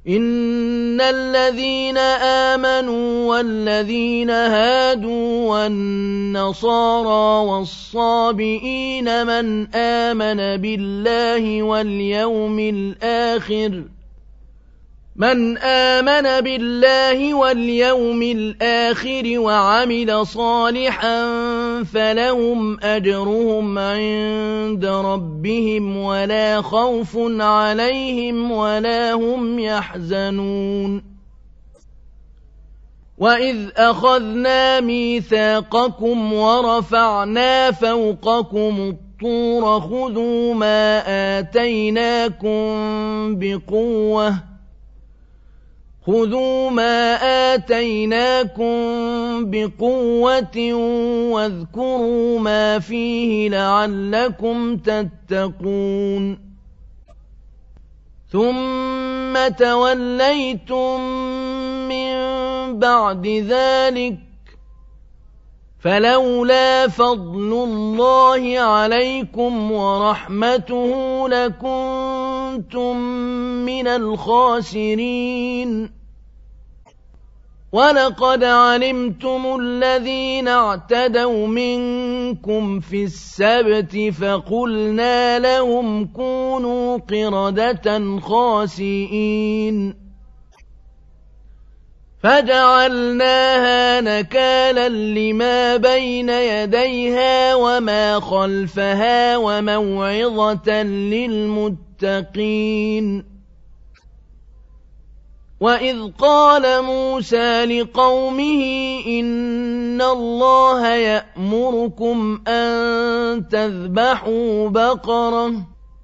إن الذين آمنوا والذين هادوا والنصارى والصابئين من آمن بالله واليوم الآخر وعمل صالحا فلهم أجرهم عند ربهم ولا خوف عليهم ولا هم يحزنون وإذ أخذنا ميثاقكم ورفعنا فوقكم الطور خذوا ما آتيناكم بقوة واذكروا ما فيه لعلكم تتقون ثم توليتم من بعد ذلك فلولا فضل الله عليكم ورحمته لكنتم من الخاسرين ولقد علمتم الذين اعتدوا منكم في السبت فقلنا لهم كونوا قردة خاسئين فجعلناها نكالا لما بين يديها وما خلفها وموعظة للمتقين وإذ قال موسى لقومه إن الله يأمركم أن تذبحوا بقرة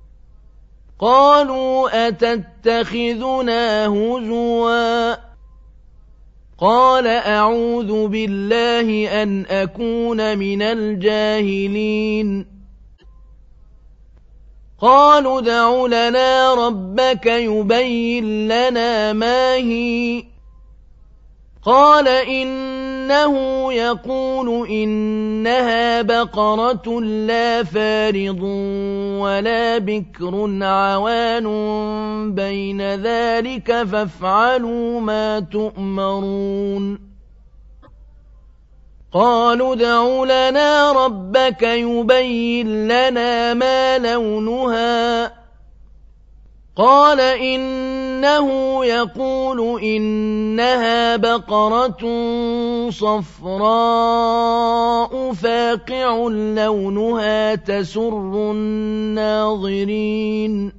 قالوا أتتخذنا هزوا قال أعوذ بالله أن أكون من الجاهلين قالوا ادع لنا ربك يبين لنا ما هي قال إنه يقول إنها بقرة لا فارض ولا بكر عوان بين ذلك فافعلوا ما تؤمرون قالوا ادع لنا ربك يبين لنا ما لونها قال إنه يقول إنها بقرة صفراء فاقع لونها تسر الناظرين